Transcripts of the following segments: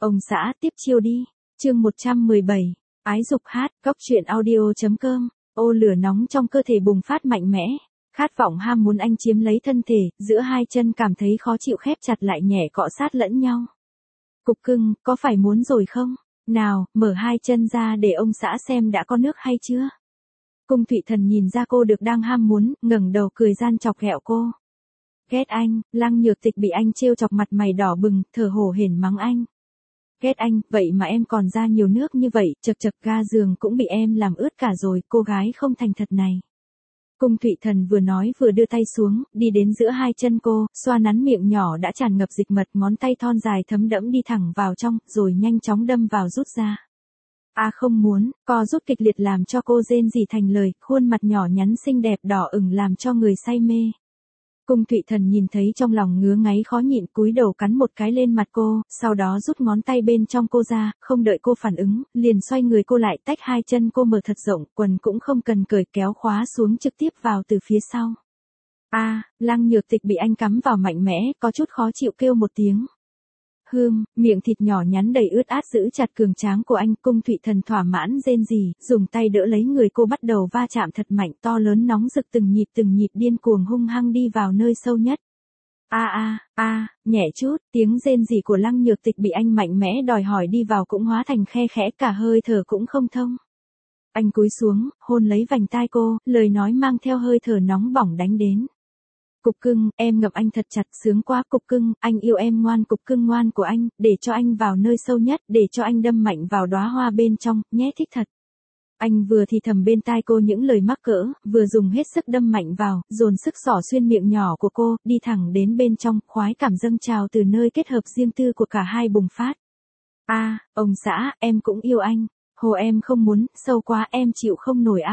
Ông xã tiếp chiêu đi. Chương 117. Ái dục hát, góc truyện audio.com. Ô lửa nóng trong cơ thể bùng phát mạnh mẽ. Khát vọng ham muốn anh chiếm lấy thân thể, giữa hai chân cảm thấy khó chịu khép chặt lại nhẹ cọ sát lẫn nhau. Cục cưng, có phải muốn rồi không? Nào, mở hai chân ra để ông xã xem đã có nước hay chưa? Cung Thụy Thần nhìn ra cô được đang ham muốn, ngẩng đầu cười gian chọc ghẹo cô. Ghét anh, Lăng Nhược Tịch bị anh trêu chọc mặt mày đỏ bừng, thở hổn hển mắng anh. Ghét anh, vậy mà em còn ra nhiều nước như vậy, chật chật ga giường cũng bị em làm ướt cả rồi, cô gái không thành thật này. Cung Thụy Thần vừa nói vừa đưa tay xuống, đi đến giữa hai chân cô, xoa nắn miệng nhỏ đã tràn ngập dịch mật, ngón tay thon dài thấm đẫm đi thẳng vào trong, rồi nhanh chóng đâm vào rút ra. Không muốn, co rút kịch liệt làm cho cô rên rỉ thành lời, khuôn mặt nhỏ nhắn xinh đẹp đỏ ửng làm cho người say mê. Cung Thụy Thần nhìn thấy trong lòng ngứa ngáy khó nhịn, cúi đầu cắn một cái lên mặt cô, sau đó rút ngón tay bên trong cô ra, không đợi cô phản ứng, liền xoay người cô lại, tách hai chân cô mở thật rộng, quần cũng không cần cởi, kéo khóa xuống trực tiếp vào từ phía sau. Lăng Nhược Tịch bị anh cắm vào mạnh mẽ, có chút khó chịu kêu một tiếng. Miệng thịt nhỏ nhắn đầy ướt át giữ chặt cường tráng của anh. Cung Thụy Thần thỏa mãn rên rỉ, dùng tay đỡ lấy người cô, bắt đầu va chạm thật mạnh, to lớn nóng rực, từng nhịp điên cuồng hung hăng đi vào nơi sâu nhất. Nhẹ chút, tiếng rên rỉ của Lăng Nhược Tịch bị anh mạnh mẽ đòi hỏi đi vào cũng hóa thành khe khẽ, cả hơi thở cũng không thông. Anh cúi xuống, hôn lấy vành tai cô, lời nói mang theo hơi thở nóng bỏng đánh đến. Cục cưng, em ngậm anh thật chặt, sướng quá. Cục cưng, anh yêu em ngoan. Cục cưng ngoan của anh, để cho anh vào nơi sâu nhất, để cho anh đâm mạnh vào đóa hoa bên trong, nhé, thích thật. Anh vừa thì thầm bên tai cô những lời mắc cỡ, vừa dùng hết sức đâm mạnh vào, dồn sức xỏ xuyên miệng nhỏ của cô, đi thẳng đến bên trong, khoái cảm dâng trào từ nơi kết hợp riêng tư của cả hai bùng phát. Ông xã, em cũng yêu anh. Hồ em không muốn, sâu quá em chịu không nổi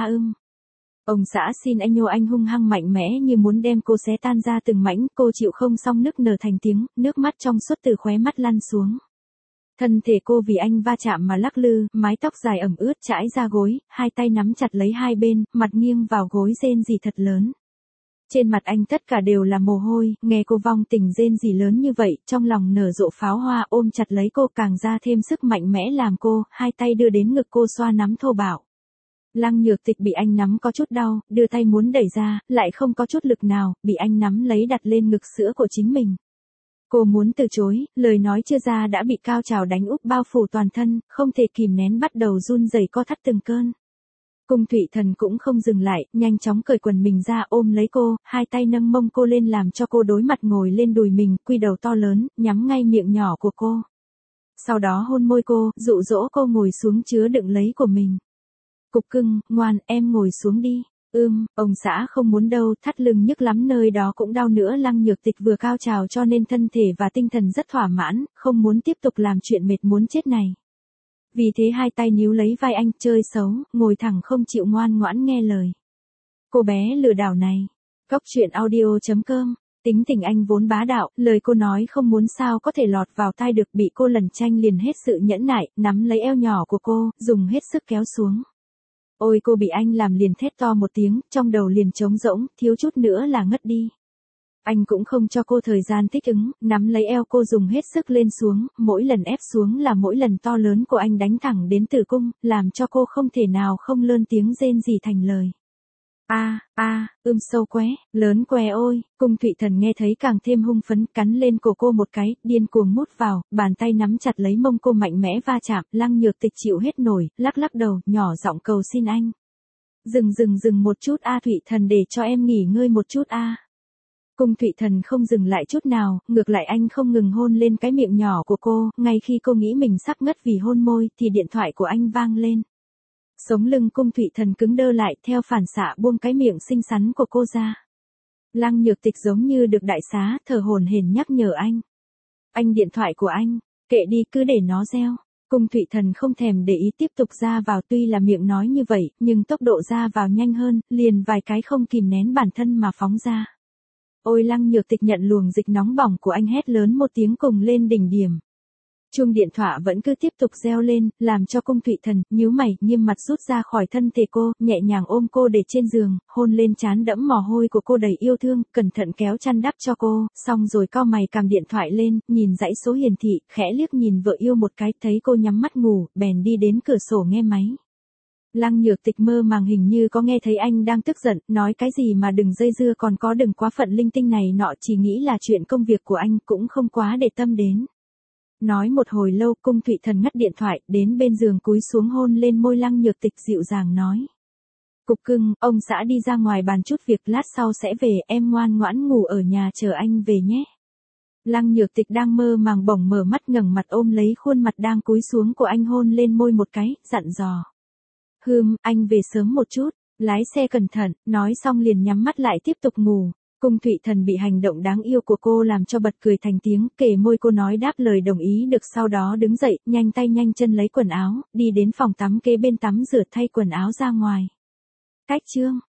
Ông xã xin anh nhô, anh hung hăng mạnh mẽ như muốn đem cô xé tan ra từng mảnh, cô chịu không xong nức nở thành tiếng, nước mắt trong suốt từ khóe mắt lăn xuống. Thân thể cô vì anh va chạm mà lắc lư, mái tóc dài ẩm ướt trải ra gối, hai tay nắm chặt lấy hai bên, mặt nghiêng vào gối rên rỉ thật lớn. Trên mặt anh tất cả đều là mồ hôi, nghe cô vong tình rên rỉ lớn như vậy, trong lòng nở rộ pháo hoa, ôm chặt lấy cô càng ra thêm sức mạnh mẽ làm cô, hai tay đưa đến ngực cô xoa nắm thô bạo. Lăng Nhược Tịch bị anh nắm có chút đau, đưa tay muốn đẩy ra, lại không có chút lực nào, bị anh nắm lấy đặt lên ngực sữa của chính mình. Cô muốn từ chối, lời nói chưa ra đã bị cao trào đánh úp bao phủ toàn thân, không thể kìm nén bắt đầu run rẩy co thắt từng cơn. Cung Thụy Thần cũng không dừng lại, nhanh chóng cởi quần mình ra ôm lấy cô, hai tay nâng mông cô lên làm cho cô đối mặt ngồi lên đùi mình, quy đầu to lớn, nhắm ngay miệng nhỏ của cô. Sau đó hôn môi cô, dụ dỗ cô ngồi xuống chứa đựng lấy của mình. Cục cưng, ngoan, em ngồi xuống đi. Ông xã không muốn đâu, thắt lưng nhức lắm, nơi đó cũng đau nữa. Lăng Nhược Tịch vừa cao trào cho nên thân thể và tinh thần rất thỏa mãn, không muốn tiếp tục làm chuyện mệt muốn chết này. Vì thế hai tay níu lấy vai anh, chơi xấu, ngồi thẳng không chịu ngoan ngoãn nghe lời. Cô bé lừa đảo này. Góc truyện audio.com. Tính tình anh vốn bá đạo, lời cô nói không muốn sao có thể lọt vào tai được, bị cô lẩn tranh liền hết sự nhẫn nại, nắm lấy eo nhỏ của cô, dùng hết sức kéo xuống. Ôi, cô bị anh làm liền thét to một tiếng, trong đầu liền trống rỗng, thiếu chút nữa là ngất đi. Anh cũng không cho cô thời gian thích ứng, nắm lấy eo cô dùng hết sức lên xuống, mỗi lần ép xuống là mỗi lần to lớn của anh đánh thẳng đến tử cung, làm cho cô không thể nào không lơn tiếng rên rỉ thành lời. Sâu qué, lớn què ôi. Cung Thụy Thần nghe thấy càng thêm hung phấn, cắn lên cổ cô một cái, điên cuồng mút vào, bàn tay nắm chặt lấy mông cô mạnh mẽ va chạm. Lăng Nhược Tịch chịu hết nổi, lắc lắc đầu, nhỏ giọng cầu xin anh. Dừng một chút Thụy Thần, để cho em nghỉ ngơi một chút Cung Thụy Thần không dừng lại chút nào, ngược lại anh không ngừng hôn lên cái miệng nhỏ của cô, ngay khi cô nghĩ mình sắp ngất vì hôn môi, thì điện thoại của anh vang lên. Sống lưng Cung Thụy Thần cứng đơ lại, theo phản xạ buông cái miệng xinh xắn của cô ra. Lăng Nhược Tịch giống như được đại xá, thở hổn hển nhắc nhở anh. Anh, điện thoại của anh, kệ đi, cứ để nó reo. Cung Thụy Thần không thèm để ý tiếp tục ra vào, tuy là miệng nói như vậy, nhưng tốc độ ra vào nhanh hơn, liền vài cái không kìm nén bản thân mà phóng ra. Ôi, Lăng Nhược Tịch nhận luồng dịch nóng bỏng của anh, hét lớn một tiếng cùng lên đỉnh điểm. Chuông điện thoại vẫn cứ tiếp tục reo lên, làm cho Cung Thụy Thần nhíu mày, nghiêm mặt rút ra khỏi thân thể cô, nhẹ nhàng ôm cô để trên giường, hôn lên trán đẫm mồ hôi của cô đầy yêu thương, cẩn thận kéo chăn đắp cho cô, xong rồi cau mày cầm điện thoại lên, nhìn dãy số hiển thị, khẽ liếc nhìn vợ yêu một cái, thấy cô nhắm mắt ngủ, bèn đi đến cửa sổ nghe máy. Lăng Nhược Tịch mơ màng hình như có nghe thấy anh đang tức giận, nói cái gì mà đừng dây dưa, còn có đừng quá phận linh tinh này nọ, chỉ nghĩ là chuyện công việc của anh, cũng không quá để tâm đến. Nói một hồi lâu, Cung Thụy Thần ngắt điện thoại, đến bên giường cúi xuống hôn lên môi Lăng Nhược Tịch, dịu dàng nói. Cục cưng, ông xã đi ra ngoài bàn chút việc, lát sau sẽ về, em ngoan ngoãn ngủ ở nhà chờ anh về nhé. Lăng Nhược Tịch đang mơ màng bỗng mở mắt, ngẩng mặt ôm lấy khuôn mặt đang cúi xuống của anh, hôn lên môi một cái, dặn dò. Anh về sớm một chút, lái xe cẩn thận, nói xong liền nhắm mắt lại tiếp tục ngủ. Cung Thụy Thần bị hành động đáng yêu của cô làm cho bật cười thành tiếng, kề môi cô nói đáp lời đồng ý được, sau đó đứng dậy, nhanh tay nhanh chân lấy quần áo, đi đến phòng tắm kế bên tắm rửa thay quần áo ra ngoài. Cách chương